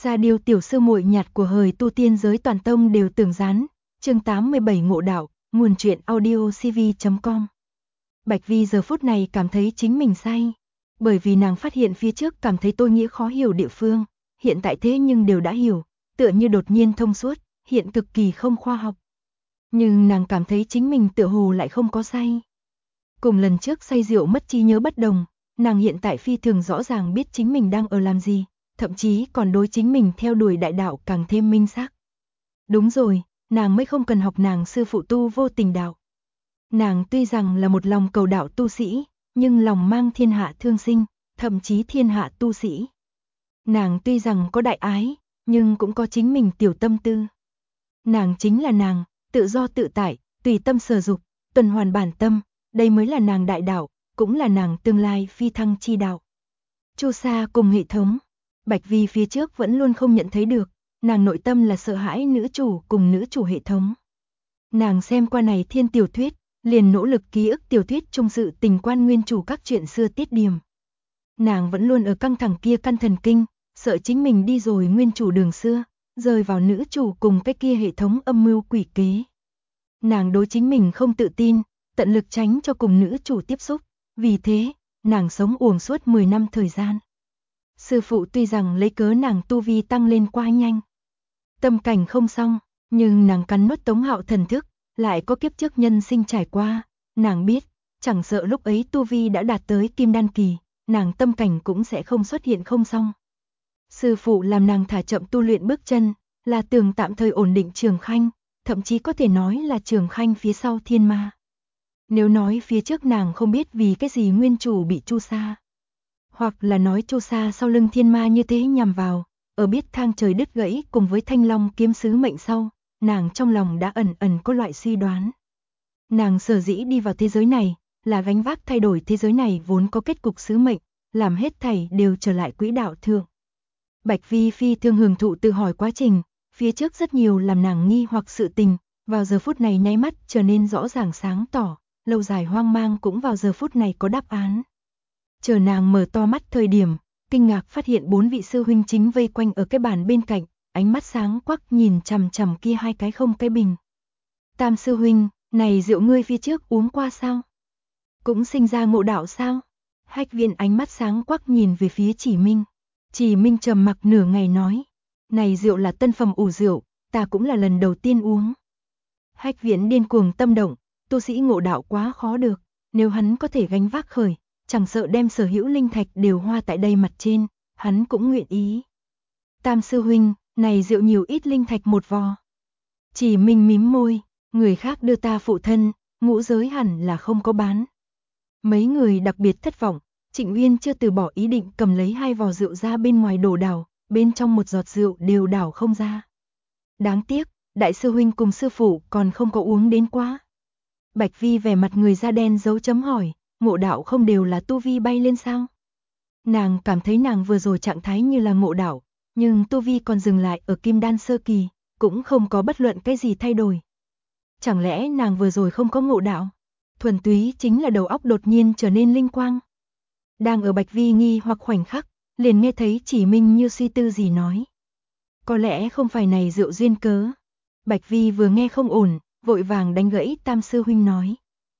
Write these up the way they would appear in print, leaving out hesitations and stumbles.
Sa Điêu tiểu sư muội nhạt của hời tu tiên giới toàn tông đều tường dán. Chương 87 ngộ đạo, nguồn truyện audiocv.com. Bạch Vi giờ phút này cảm thấy chính mình sai, bởi vì nàng phát hiện phía trước cảm thấy tôi nghĩa khó hiểu địa phương, hiện tại thế nhưng đều đã hiểu, tựa như đột nhiên thông suốt, hiện cực kỳ không khoa học. Nhưng nàng cảm thấy chính mình tựa hồ lại không có say. Cùng lần trước say rượu mất trí nhớ bất đồng, nàng hiện tại phi thường rõ ràng biết chính mình đang ở làm gì, thậm chí còn đối chính mình theo đuổi đại đạo càng thêm minh xác. Đúng rồi, nàng mới không cần học nàng sư phụ tu vô tình đạo. Nàng tuy rằng là một lòng cầu đạo tu sĩ, nhưng lòng mang thiên hạ thương sinh, thậm chí thiên hạ tu sĩ. Nàng tuy rằng có đại ái, nhưng cũng có chính mình tiểu tâm tư. Nàng chính là nàng, tự do tự tại, tùy tâm sở dục, tuần hoàn bản tâm, đây mới là nàng đại đạo, cũng là nàng tương lai phi thăng chi đạo. Chu Sa cùng hệ thống, Bạch Vi phía trước vẫn luôn không nhận thấy được, nàng nội tâm là sợ hãi nữ chủ cùng nữ chủ hệ thống. Nàng xem qua này thiên tiểu thuyết, liền nỗ lực ký ức tiểu thuyết trong sự tình quan nguyên chủ các chuyện xưa tiết điểm. Nàng vẫn luôn ở căng thẳng kia căn thần kinh, sợ chính mình đi rồi nguyên chủ đường xưa, rơi vào nữ chủ cùng cái kia hệ thống âm mưu quỷ kế. Nàng đối chính mình không tự tin, tận lực tránh cho cùng nữ chủ tiếp xúc, vì thế, nàng sống uổng suốt 10 năm thời gian. Sư phụ tuy rằng lấy cớ nàng tu vi tăng lên quá nhanh, tâm cảnh không xong, nhưng nàng cắn nuốt Tống Hạo thần thức, lại có kiếp trước nhân sinh trải qua, nàng biết, chẳng sợ lúc ấy tu vi đã đạt tới kim đan kỳ, nàng tâm cảnh cũng sẽ không xuất hiện không xong. Sư phụ làm nàng thả chậm tu luyện bước chân, là tưởng tạm thời ổn định Trường Khanh, thậm chí có thể nói là Trường Khanh phía sau thiên ma. Nếu nói phía trước nàng không biết vì cái gì nguyên chủ bị Chu Sa, hoặc là nói Chu Sa sau lưng thiên ma như thế nhằm vào, ở biết thang trời đứt gãy cùng với Thanh Long kiếm sứ mệnh sau, nàng trong lòng đã ẩn ẩn có loại suy đoán. Nàng sở dĩ đi vào thế giới này, là gánh vác thay đổi thế giới này vốn có kết cục sứ mệnh, làm hết thảy đều trở lại quỹ đạo thượng. Bạch Vi phi thường hưởng thụ tự hỏi quá trình, phía trước rất nhiều làm nàng nghi hoặc sự tình, vào giờ phút này nháy mắt trở nên rõ ràng sáng tỏ, lâu dài hoang mang cũng vào giờ phút này có đáp án. Chờ nàng mở to mắt thời điểm, kinh ngạc phát hiện 4 vị sư huynh chính vây quanh ở cái bàn bên cạnh, ánh mắt sáng quắc nhìn chằm chằm kia hai cái không cái bình. Tam sư huynh, này rượu ngươi phía trước uống qua sao? Cũng sinh ra ngộ đạo sao? Hách Viễn ánh mắt sáng quắc nhìn về phía Chỉ Minh. Chỉ Minh trầm mặc nửa ngày nói, này rượu là tân phẩm ủ rượu, ta cũng là lần đầu tiên uống. Hách Viễn điên cuồng tâm động, tu sĩ ngộ đạo quá khó được, nếu hắn có thể gánh vác khởi, chẳng sợ đem sở hữu linh thạch đều hoa tại đây mặt trên, hắn cũng nguyện ý. Tam sư huynh, này rượu nhiều ít linh thạch một vò. Chỉ Minh mím môi, người khác đưa ta phụ thân, ngũ giới hẳn là không có bán. Mấy người đặc biệt thất vọng, Trịnh Uyên chưa từ bỏ ý định cầm lấy 2 vò rượu ra bên ngoài đổ đảo, bên trong một giọt rượu đều đảo không ra. Đáng tiếc, đại sư huynh cùng sư phụ còn không có uống đến quá. Bạch Vi vẻ mặt người da đen dấu chấm hỏi, ngộ đạo không đều là tu vi bay lên sao? Nàng cảm thấy nàng vừa rồi trạng thái như là ngộ đạo, nhưng tu vi còn dừng lại ở kim đan sơ kỳ, cũng không có bất luận cái gì thay đổi. Chẳng lẽ nàng vừa rồi không có ngộ đạo? Thuần túy chính là đầu óc đột nhiên trở nên linh quang. Đang ở Bạch Vi nghi hoặc khoảnh khắc, liền nghe thấy Chỉ Minh như suy tư gì nói. Có lẽ không phải này rượu duyên cớ. Bạch Vi vừa nghe không ổn, vội vàng đánh gãy Tam sư huynh nói.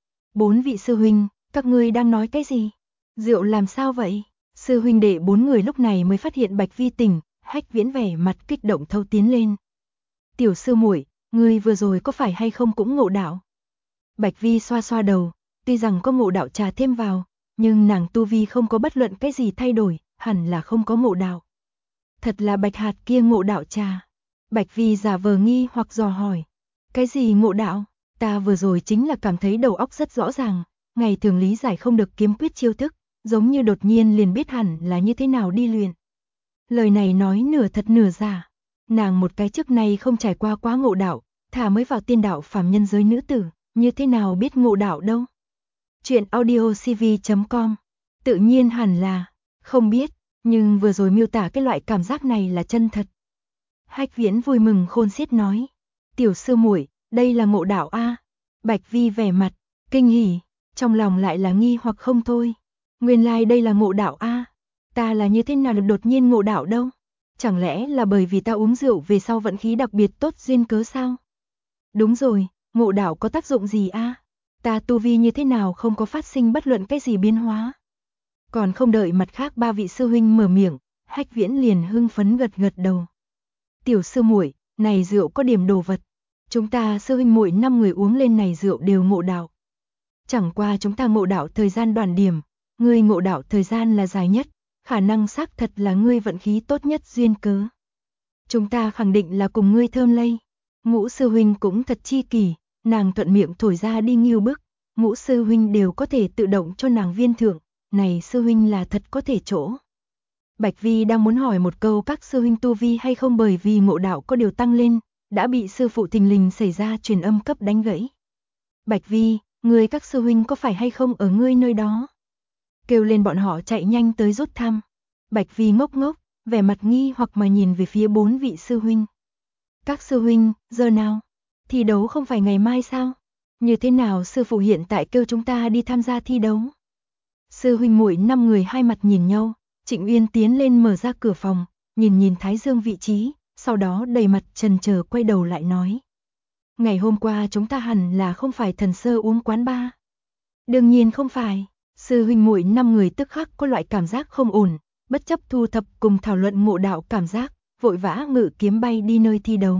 4 vị sư huynh, các ngươi đang nói cái gì? Rượu làm sao vậy? Sư huynh đệ 4 người lúc này mới phát hiện Bạch Vi tỉnh, Hách Viễn vẻ mặt kích động thâu tiến lên. Tiểu sư muội, ngươi vừa rồi có phải hay không cũng ngộ đạo? Bạch Vi xoa xoa đầu, tuy rằng có ngộ đạo trà thêm vào, nhưng nàng tu vi không có bất luận cái gì thay đổi, hẳn là không có ngộ đạo. Thật là Bạch Hạt kia ngộ đạo trà. Bạch Vi giả vờ nghi hoặc dò hỏi. Cái gì ngộ đạo? Ta vừa rồi chính là cảm thấy đầu óc rất rõ ràng, ngày thường lý giải không được kiếm quyết chiêu thức, giống như đột nhiên liền biết hẳn là như thế nào đi luyện. Lời này nói nửa thật nửa giả. Nàng một cái trước nay không trải qua quá ngộ đạo, thà mới vào tiên đạo phàm nhân giới nữ tử, như thế nào biết ngộ đạo đâu. Chuyện audiocv.com. Tự nhiên hẳn là, không biết, nhưng vừa rồi miêu tả cái loại cảm giác này là chân thật. Hách Viễn vui mừng khôn xiết nói. Tiểu sư muội, đây là ngộ đạo a. Bạch Vi vẻ mặt, kinh hỉ, trong lòng lại là nghi hoặc không thôi. Nguyên lai đây là ngộ đạo a. Ta là như thế nào được đột nhiên ngộ đạo đâu. Chẳng lẽ là bởi vì ta uống rượu về sau vận khí đặc biệt tốt duyên cớ sao? Đúng rồi, ngộ đạo có tác dụng gì a? Ta tu vi như thế nào không có phát sinh bất luận cái gì biến hóa? Còn không đợi mặt khác ba vị sư huynh mở miệng, Hách Viễn liền hưng phấn gật gật đầu. Tiểu sư muội, này rượu có điểm đồ vật. Chúng ta sư huynh muội 5 người uống lên này rượu đều ngộ đạo. Chẳng qua chúng ta ngộ đạo thời gian đoạn điểm, ngươi ngộ đạo thời gian là dài nhất, khả năng xác thật là ngươi vận khí tốt nhất duyên cớ. Chúng ta khẳng định là cùng ngươi thơm lây. Ngũ sư huynh cũng thật chi kỷ, nàng thuận miệng thổi ra đi nghiêu bức, ngũ sư huynh đều có thể tự động cho nàng viên thưởng, này sư huynh là thật có thể chỗ. Bạch Vi đang muốn hỏi một câu các sư huynh tu vi hay không bởi vì ngộ đạo có điều tăng lên, đã bị sư phụ thình lình xảy ra truyền âm cấp đánh gãy. Bạch Vi, người các sư huynh có phải hay không ở ngươi nơi đó? Kêu lên bọn họ chạy nhanh tới rút thăm. Bạch Vi ngốc ngốc, vẻ mặt nghi hoặc mà nhìn về phía 4 vị sư huynh. Các sư huynh, giờ nào? Thi đấu không phải ngày mai sao? Như thế nào sư phụ hiện tại kêu chúng ta đi tham gia thi đấu? Sư huynh muội 5 người hai mặt nhìn nhau, Trịnh Uyên tiến lên mở ra cửa phòng, nhìn Thái Dương vị trí, sau đó đầy mặt chần chờ quay đầu lại nói. Ngày hôm qua chúng ta hẳn là không phải thần sơ uống quán ba. Đương nhiên không phải, sư huynh muội 5 người tức khắc có loại cảm giác không ổn, bất chấp thu thập cùng thảo luận ngộ đạo cảm giác, vội vã ngự kiếm bay đi nơi thi đấu.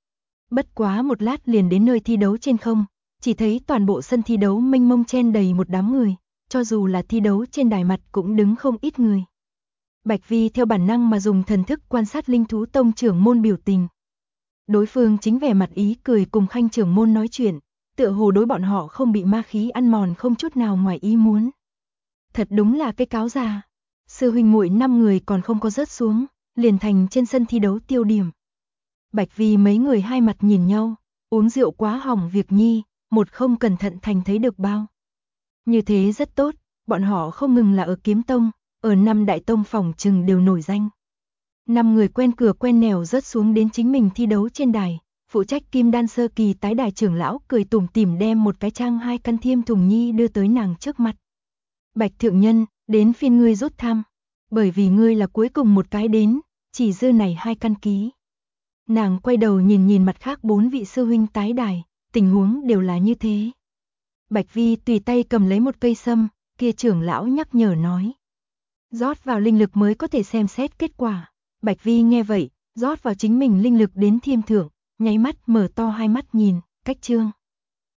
Bất quá một lát liền đến nơi thi đấu trên không, chỉ thấy toàn bộ sân thi đấu mênh mông chen đầy một đám người, cho dù là thi đấu trên đài mặt cũng đứng không ít người. Bạch Vi theo bản năng mà dùng thần thức quan sát Linh Thú Tông trưởng môn biểu tình. Đối phương chính vẻ mặt ý cười cùng Khanh trưởng môn nói chuyện, tựa hồ đối bọn họ không bị ma khí ăn mòn không chút nào ngoài ý muốn. Thật đúng là cái cáo già. Sư huynh muội 5 người còn không có rớt xuống, liền thành trên sân thi đấu tiêu điểm. Bạch Vi mấy người hai mặt nhìn nhau, uống rượu quá hỏng việc nhi, một không cẩn thận thành thấy được bao. Như thế rất tốt, bọn họ không ngừng là ở Kiếm Tông, ở 5 đại tông phòng chừng đều nổi danh. 5 người quen cửa quen nẻo rớt xuống đến chính mình thi đấu trên đài, phụ trách Kim Đan sơ kỳ tái đài trưởng lão cười tủm tỉm đem một cái trang 2 căn thiêm thùng nhi đưa tới nàng trước mặt. Bạch thượng nhân, đến phiên ngươi rút thăm, bởi vì ngươi là cuối cùng một cái đến, chỉ dư này 2 căn ký. Nàng quay đầu nhìn mặt khác 4 vị sư huynh tái đài, tình huống đều là như thế. Bạch Vi tùy tay cầm lấy một cây sâm, kia trưởng lão nhắc nhở nói. Rót vào linh lực mới có thể xem xét kết quả. Bạch Vi nghe vậy, rót vào chính mình linh lực đến thiêm thượng, nháy mắt mở to hai mắt nhìn, cách chương.